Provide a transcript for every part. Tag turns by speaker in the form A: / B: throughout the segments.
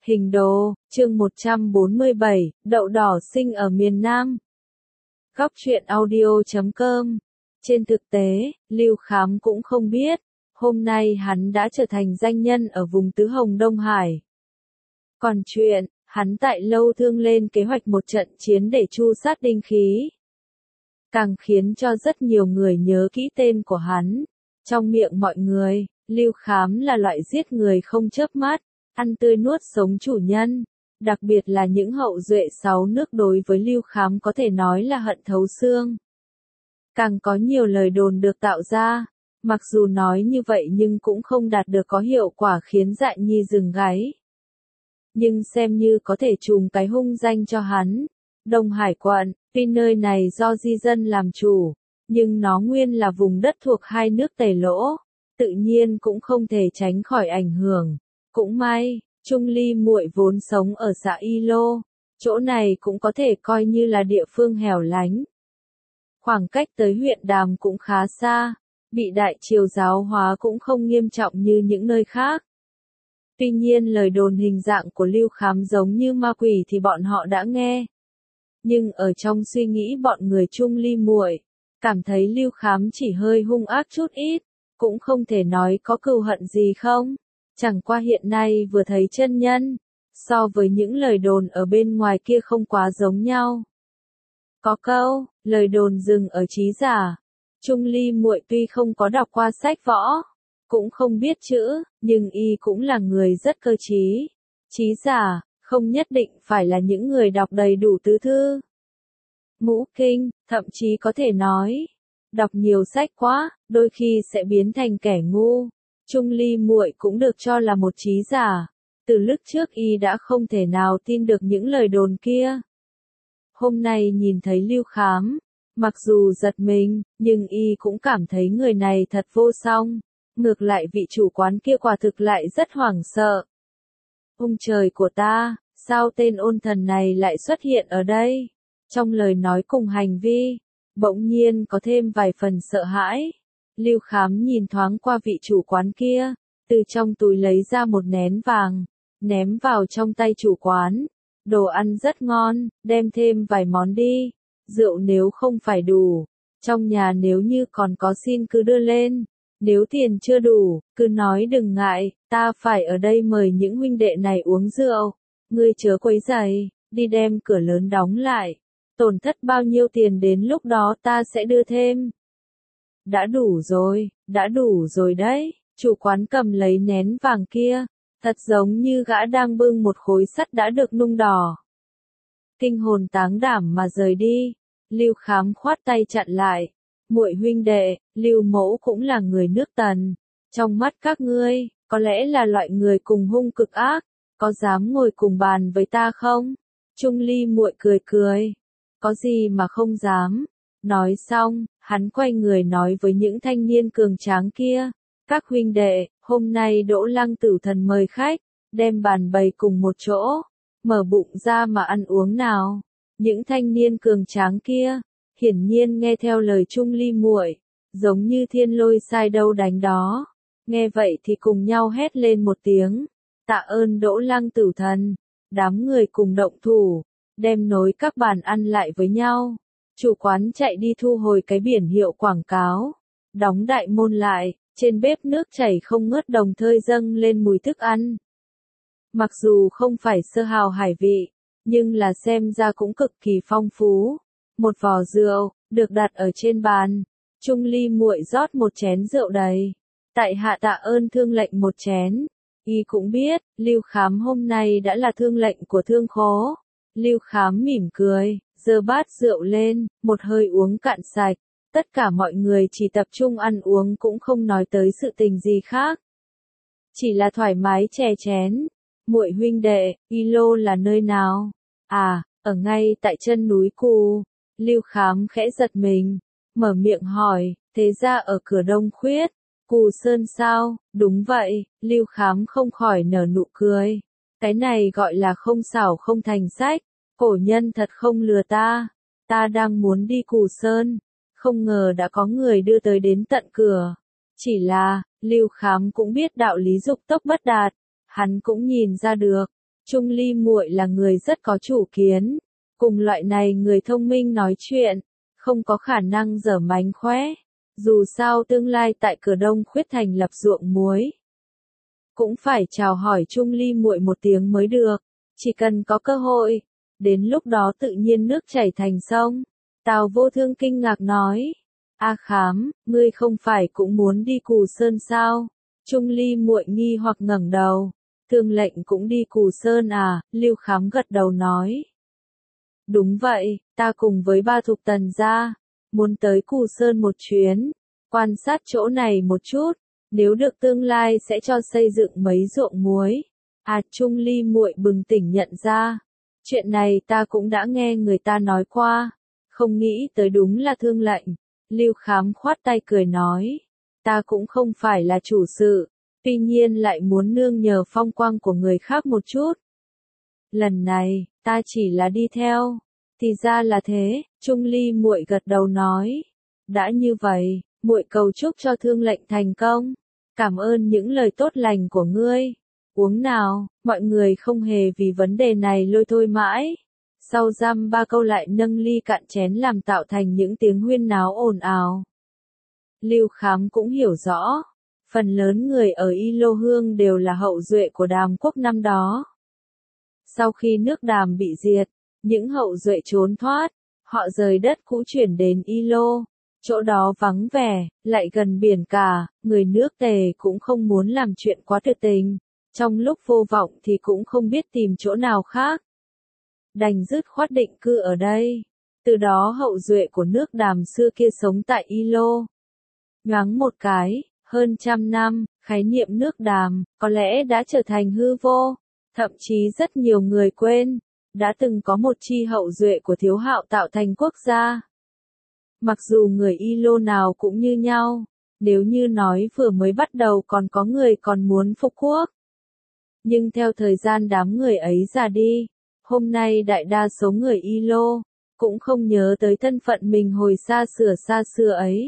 A: Hình đồ, chương 147, đậu đỏ sinh ở miền Nam. Góc truyện audio.com. Trên thực tế, Lưu Khám cũng không biết, hôm nay hắn đã trở thành danh nhân ở vùng Tứ Hồng Đông Hải. Còn chuyện, hắn tại Lâu Thương lên kế hoạch một trận chiến để tru sát đinh khí, càng khiến cho rất nhiều người nhớ kỹ tên của hắn. Trong miệng mọi người, Lưu Khám là loại giết người không chớp mắt, ăn tươi nuốt sống chủ nhân. Đặc biệt là những hậu duệ sáu nước đối với Lưu Khám có thể nói là hận thấu xương. Càng có nhiều lời đồn được tạo ra, mặc dù nói như vậy nhưng cũng không đạt được có hiệu quả khiến Dại Nhi dừng gáy. Nhưng xem như có thể trùm cái hung danh cho hắn. Đông Hải quận, tuy nơi này do di dân làm chủ, nhưng nó nguyên là vùng đất thuộc hai nước Tề Lỗ, tự nhiên cũng không thể tránh khỏi ảnh hưởng. Cũng may, Trung Ly muội vốn sống ở xã Y Lô, chỗ này cũng có thể coi như là địa phương hẻo lánh. Khoảng cách tới huyện Đàm cũng khá xa, bị đại triều giáo hóa cũng không nghiêm trọng như những nơi khác. Tuy nhiên lời đồn hình dạng của Lưu Khám giống như ma quỷ thì bọn họ đã nghe. Nhưng ở trong suy nghĩ bọn người Trung Ly muội, cảm thấy Lưu Khám chỉ hơi hung ác chút ít, cũng không thể nói có cừu hận gì không. Chẳng qua hiện nay vừa thấy chân nhân, so với những lời đồn ở bên ngoài kia không quá giống nhau. Có câu, lời đồn dừng ở trí giả. Trung Ly muội tuy không có đọc qua sách võ, cũng không biết chữ, nhưng y cũng là người rất cơ trí. Trí giả, không nhất định phải là những người đọc đầy đủ tứ thư, ngũ kinh, thậm chí có thể nói, đọc nhiều sách quá, đôi khi sẽ biến thành kẻ ngu. Trung Ly muội cũng được cho là một trí giả. Từ lúc trước y đã không thể nào tin được những lời đồn kia. Hôm nay nhìn thấy Lưu Khám, mặc dù giật mình, nhưng y cũng cảm thấy người này thật vô song. Ngược lại vị chủ quán kia quả thực lại rất hoảng sợ. Ông trời của ta, sao tên ôn thần này lại xuất hiện ở đây? Trong lời nói cùng hành vi, bỗng nhiên có thêm vài phần sợ hãi. Lưu Khám nhìn thoáng qua vị chủ quán kia, từ trong túi lấy ra một nén vàng, ném vào trong tay chủ quán. Đồ ăn rất ngon, đem thêm vài món đi. Rượu nếu không phải đủ, trong nhà nếu như còn có xin cứ đưa lên. Nếu tiền chưa đủ, cứ nói đừng ngại, ta phải ở đây mời những huynh đệ này uống rượu. Ngươi chớ quấy rầy, đi đem cửa lớn đóng lại. Tổn thất bao nhiêu tiền đến lúc đó ta sẽ đưa thêm. Đã đủ rồi đấy. Chủ quán cầm lấy nén vàng kia, thật giống như gã đang bưng một khối sắt đã được nung đỏ. Kinh hồn táng đảm mà rời đi. Lưu Khám khoát tay chặn lại. Muội huynh đệ, Lưu mẫu cũng là người nước Tần. Trong mắt các ngươi, có lẽ là loại người cùng hung cực ác, có dám ngồi cùng bàn với ta không? Trung Ly muội cười cười. Có gì mà không dám. Nói xong, hắn quay người nói với những thanh niên cường tráng kia. Các huynh đệ, hôm nay Đỗ Lăng Tử Thần mời khách, đem bàn bày cùng một chỗ, mở bụng ra mà ăn uống nào. Những thanh niên cường tráng kia, hiển nhiên nghe theo lời Trung Ly muội, giống như thiên lôi sai đâu đánh đó. Nghe vậy thì cùng nhau hét lên một tiếng, tạ ơn Đỗ Lăng Tử Thần. Đám người cùng động thủ, đem nối các bàn ăn lại với nhau. Chủ quán chạy đi thu hồi cái biển hiệu quảng cáo, đóng đại môn lại, trên bếp nước chảy không ngớt đồng thời dâng lên mùi thức ăn. Mặc dù không phải sơ hào hải vị, nhưng là xem ra cũng cực kỳ phong phú. Một vò rượu, được đặt ở trên bàn. Trung Ly muội rót một chén rượu đầy. Tại hạ tạ ơn thương lệnh một chén. Y cũng biết, Lưu Khám hôm nay đã là thương lệnh của thương khố. Lưu Khám mỉm cười, giơ bát rượu lên, một hơi uống cạn sạch. Tất cả mọi người chỉ tập trung ăn uống cũng không nói tới sự tình gì khác. Chỉ là thoải mái chè chén. Muội huynh đệ, Y Lô là nơi nào? À, ở ngay tại chân núi Cù. Lưu Khám khẽ giật mình, mở miệng hỏi, thế ra ở cửa Đông Khuyết, Cù Sơn sao? Đúng vậy, Lưu Khám không khỏi nở nụ cười. Cái này gọi là không xảo không thành sách, cổ nhân thật không lừa ta. Ta đang muốn đi Cù Sơn, không ngờ đã có người đưa tới đến tận cửa. Chỉ là, Lưu Khám cũng biết đạo lý dục tốc bất đạt, hắn cũng nhìn ra được, Trung Ly muội là người rất có chủ kiến, cùng loại này người thông minh nói chuyện, không có khả năng giở mánh khóe. Dù sao tương lai tại cửa Đông Khuyết thành lập ruộng muối, cũng phải chào hỏi Trung Ly muội một tiếng mới được, chỉ cần có cơ hội, đến lúc đó tự nhiên nước chảy thành sông. Tào Vô Thương kinh ngạc nói, A Khám, ngươi không phải cũng muốn đi Cù Sơn sao? Trung Ly muội nghi hoặc ngẩng đầu, Thương lệnh cũng đi Cù Sơn à? Lưu Khám gật đầu nói, đúng vậy, ta cùng với ba thục tần gia, muốn tới Cù Sơn một chuyến, quan sát chỗ này một chút, nếu được tương lai sẽ cho xây dựng mấy ruộng muối. À, Trung Ly muội bừng tỉnh nhận ra, chuyện này ta cũng đã nghe người ta nói qua, không nghĩ tới đúng là Thương lệnh. Lưu Khám khoát tay cười nói, ta cũng không phải là chủ sự, tuy nhiên lại muốn nương nhờ phong quang của người khác một chút. Lần này, ta chỉ là đi theo. Thì ra là thế, Trung Ly muội gật đầu nói, đã như vậy, muội cầu chúc cho Thương lệnh thành công. Cảm ơn những lời tốt lành của ngươi. Uống nào, mọi người không hề vì vấn đề này lôi thôi mãi. Sau dăm ba câu lại nâng ly cạn chén làm tạo thành những tiếng huyên náo ồn ào. Lưu Khám cũng hiểu rõ, phần lớn người ở Y Lô Hương đều là hậu duệ của Đàm quốc năm đó. Sau khi nước Đàm bị diệt, những hậu duệ trốn thoát, họ rời đất cũ chuyển đến Y Lô. Chỗ đó vắng vẻ, lại gần biển cả, người nước Tề cũng không muốn làm chuyện quá tuyệt tình. Trong lúc vô vọng thì cũng không biết tìm chỗ nào khác. Đành dứt khoát định cư ở đây. Từ đó hậu duệ của nước Đàm xưa kia sống tại Y Lô. Nhoáng một cái, hơn 100 năm, khái niệm nước Đàm, có lẽ đã trở thành hư vô. Thậm chí rất nhiều người quên, đã từng có một chi hậu duệ của Thiếu Hạo tạo thành quốc gia. Mặc dù người Y Lô nào cũng như nhau, nếu như nói vừa mới bắt đầu còn có người còn muốn phục quốc. Nhưng theo thời gian đám người ấy già đi, hôm nay đại đa số người Y Lô, cũng không nhớ tới thân phận mình hồi xa xưa ấy.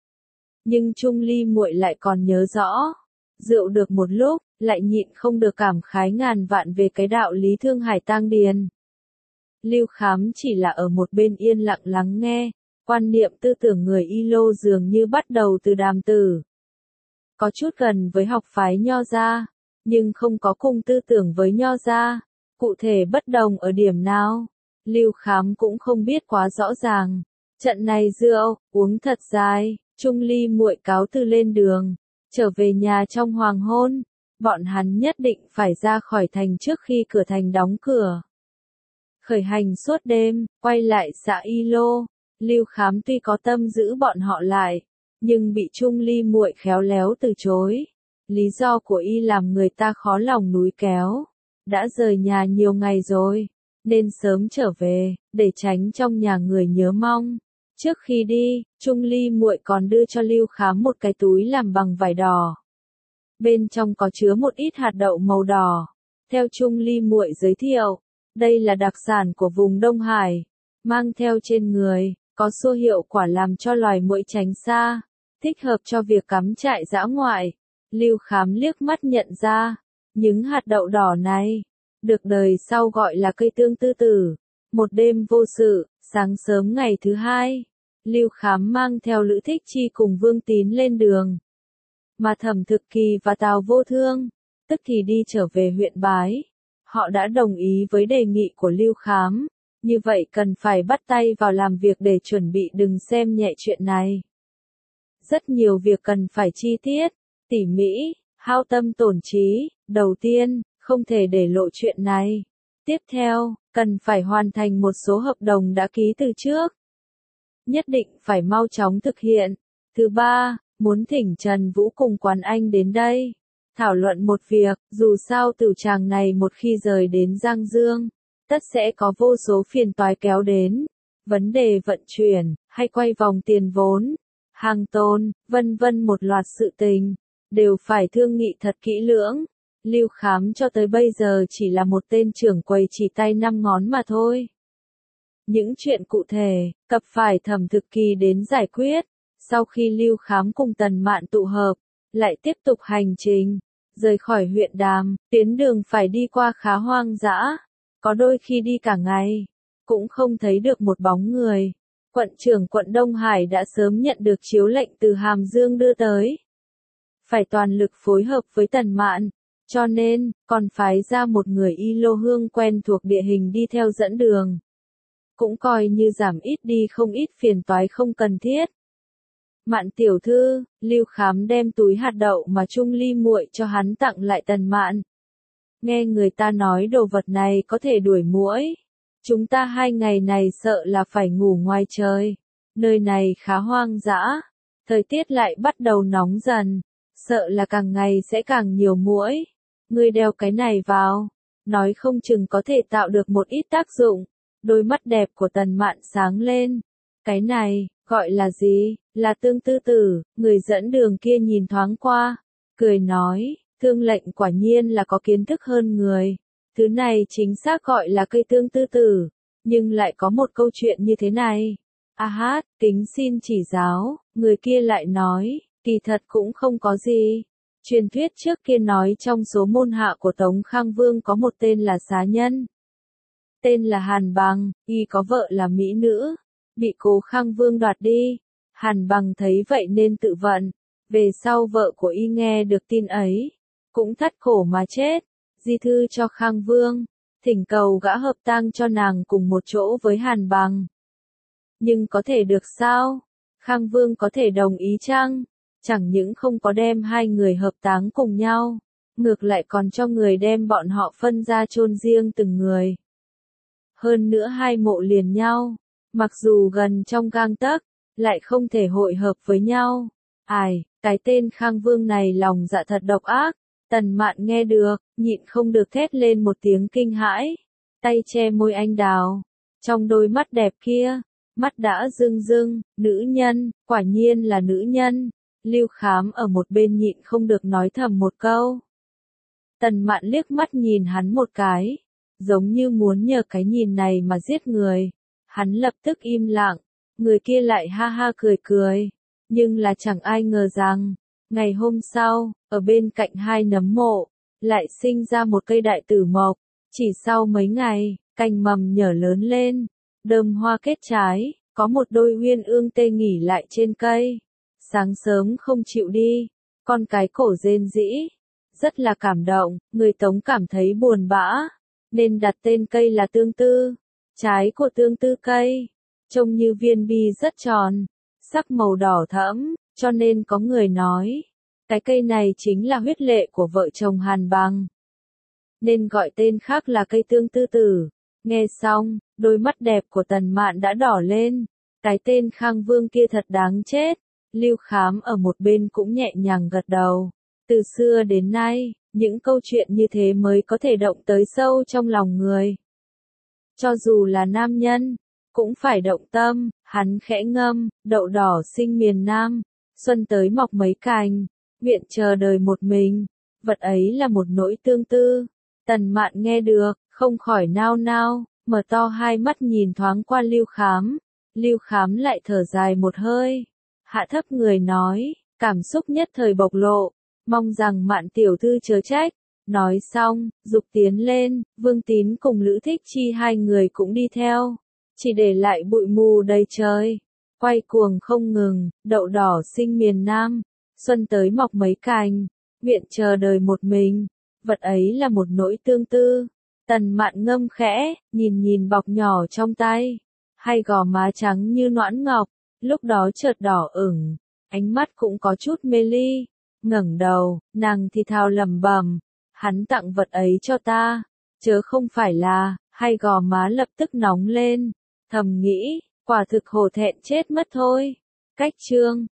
A: Nhưng Trung Ly muội lại còn nhớ rõ. Rượu được một lúc, lại nhịn không được cảm khái ngàn vạn về cái đạo lý Thương Hải tang điền. Lưu Khám chỉ là ở một bên yên lặng lắng nghe, quan niệm tư tưởng người Y Lô dường như bắt đầu từ Đàm tử. Có chút gần với học phái Nho gia, nhưng không có cùng tư tưởng với Nho gia. Cụ thể bất đồng ở điểm nào, Lưu Khám cũng không biết quá rõ ràng. Trận này rượu, uống thật dài, Trung Ly muội cáo từ lên đường, trở về nhà trong hoàng hôn. Bọn hắn nhất định phải ra khỏi thành trước khi cửa thành đóng cửa. Khởi hành suốt đêm, quay lại xã Y Lô. Lưu Khám tuy có tâm giữ bọn họ lại, nhưng bị Trung Ly muội khéo léo từ chối. Lý do của y làm người ta khó lòng núi kéo. Đã rời nhà nhiều ngày rồi, nên sớm trở về, để tránh trong nhà người nhớ mong. Trước khi đi, Trung Ly muội còn đưa cho Lưu Khám một cái túi làm bằng vải đỏ. Bên trong có chứa một ít hạt đậu màu đỏ. Theo Trung Ly muội giới thiệu, đây là đặc sản của vùng Đông Hải, mang theo trên người, có xua hiệu quả làm cho loài muỗi tránh xa, thích hợp cho việc cắm trại dã ngoại. Lưu Khám liếc mắt nhận ra, những hạt đậu đỏ này, được đời sau gọi là cây tương tư tử. Một đêm vô sự, sáng sớm ngày thứ hai, Lưu Khám mang theo Lữ Thích Chi cùng Vương Tín lên đường. Mà Thẩm Thực Kỳ và Tào Vô Thương, tức thì đi trở về huyện Bái. Họ đã đồng ý với đề nghị của Lưu Khám, như vậy cần phải bắt tay vào làm việc để chuẩn bị, đừng xem nhẹ chuyện này. Rất nhiều việc cần phải chi tiết, tỉ mỉ, hao tâm tổn trí. Đầu tiên, không thể để lộ chuyện này. Tiếp theo, cần phải hoàn thành một số hợp đồng đã ký từ trước. Nhất định phải mau chóng thực hiện. Thứ ba, muốn thỉnh Trần Vũ cùng Quán Anh đến đây. Thảo luận một việc, dù sao Tửu Tràng này một khi rời đến Giang Dương, tất sẽ có vô số phiền toái kéo đến. Vấn đề vận chuyển, hay quay vòng tiền vốn, hàng tồn, vân vân, một loạt sự tình, đều phải thương nghị thật kỹ lưỡng. Lưu Khám cho tới bây giờ chỉ là một tên trưởng quầy chỉ tay 5 ngón mà thôi. Những chuyện cụ thể, cập phải Thẩm Thực Kỳ đến giải quyết. Sau khi Lưu Khám cùng Tần Mạn tụ hợp, lại tiếp tục hành trình. Rời khỏi huyện Đàm, tuyến đường phải đi qua khá hoang dã, có đôi khi đi cả ngày, cũng không thấy được một bóng người. Quận trưởng quận Đông Hải đã sớm nhận được chiếu lệnh từ Hàm Dương đưa tới. Phải toàn lực phối hợp với Tần Mạn, cho nên, còn phái ra một người y lô hương quen thuộc địa hình đi theo dẫn đường. Cũng coi như giảm ít đi không ít phiền toái không cần thiết. Mạn tiểu thư, Lưu Khám đem túi hạt đậu mà Trung Ly muội cho hắn tặng lại Tần Mạn. Nghe người ta nói đồ vật này có thể đuổi muỗi. Chúng ta 2 ngày này sợ là phải ngủ ngoài trời. Nơi này khá hoang dã. Thời tiết lại bắt đầu nóng dần. Sợ là càng ngày sẽ càng nhiều muỗi. Ngươi đeo cái này vào. Nói không chừng có thể tạo được một ít tác dụng. Đôi mắt đẹp của Tần Mạn sáng lên. Cái này, gọi là gì? Là tương tư tử. Người dẫn đường kia nhìn thoáng qua. Cười nói, Thương lệnh quả nhiên là có kiến thức hơn người. Thứ này chính xác gọi là cây tương tư tử. Nhưng lại có một câu chuyện như thế này. A hát, kính xin chỉ giáo. Người kia lại nói, kỳ thật cũng không có gì. Truyền thuyết trước kia nói trong số môn hạ của Tống Khang Vương có một tên là xá nhân. Tên là Hàn Bằng, y có vợ là mỹ nữ. Bị Cố Khang Vương đoạt đi. Hàn Bằng thấy vậy nên tự vận. Về sau vợ của y nghe được tin ấy. Cũng thắt cổ mà chết. Di thư cho Khang Vương. Thỉnh cầu gã hợp tang cho nàng cùng một chỗ với Hàn Bằng. Nhưng có thể được sao? Khang Vương có thể đồng ý chăng? Chẳng những không có đem 2 người hợp táng cùng nhau. Ngược lại còn cho người đem bọn họ phân ra chôn riêng từng người. Hơn nữa 2 mộ liền nhau. Mặc dù gần trong gang tấc, lại không thể hội hợp với nhau. Ai, cái tên Khang Vương này lòng dạ thật độc ác. Tần Mạn nghe được, nhịn không được thét lên một tiếng kinh hãi. Tay che môi anh đào. Trong đôi mắt đẹp kia, mắt đã rưng rưng, nữ nhân, quả nhiên là nữ nhân. Lưu Khám ở một bên nhịn không được nói thầm một câu. Tần Mạn liếc mắt nhìn hắn một cái, giống như muốn nhờ cái nhìn này mà giết người. Hắn lập tức im lặng, người kia lại ha ha cười cười. Nhưng là chẳng ai ngờ rằng, ngày hôm sau, ở bên cạnh 2 nấm mộ, lại sinh ra một cây đại tử mộc. Chỉ sau mấy ngày, cành mầm nhở lớn lên, đơm hoa kết trái, có một đôi uyên ương tê nghỉ lại trên cây. Sáng sớm không chịu đi, con cái cổ rên rĩ, rất là cảm động, người Tống cảm thấy buồn bã, nên đặt tên cây là tương tư. Trái của tương tư cây, trông như viên bi rất tròn, sắc màu đỏ thẫm, cho nên có người nói, cái cây này chính là huyết lệ của vợ chồng Hàn Bằng. Nên gọi tên khác là cây tương tư tử. Nghe xong, đôi mắt đẹp của Tần Mạn đã đỏ lên. Cái tên Khang Vương kia thật đáng chết. Lưu Khám ở một bên cũng nhẹ nhàng gật đầu. Từ xưa đến nay, những câu chuyện như thế mới có thể động tới sâu trong lòng người. Cho dù là nam nhân, cũng phải động tâm. Hắn khẽ ngâm, đậu đỏ sinh miền Nam. Xuân tới mọc mấy cành, nguyện chờ đời một mình. Vật ấy là một nỗi tương tư. Tần Mạn nghe được, không khỏi nao nao, mở to 2 mắt nhìn thoáng qua Lưu Khám. Lưu Khám lại thở dài một hơi, hạ thấp người nói, cảm xúc nhất thời bộc lộ, mong rằng Mạn tiểu thư chớ trách. Nói xong, dục tiến lên, Vương Tín cùng Lữ Thích Chi 2 người cũng đi theo, chỉ để lại bụi mù đầy trời. Quay cuồng không ngừng, đậu đỏ sinh miền Nam, xuân tới mọc mấy cành, nguyện chờ đời một mình. Vật ấy là một nỗi tương tư. Tần Mạn ngâm khẽ, nhìn bọc nhỏ trong tay. 2 gò má trắng như noãn ngọc, lúc đó chợt đỏ ửng, ánh mắt cũng có chút mê ly. Ngẩng đầu, nàng thì thào lẩm bẩm, hắn tặng vật ấy cho ta, chớ không phải là. 2 gò má lập tức nóng lên, thầm nghĩ, quả thực hổ thẹn chết mất thôi. Cách chương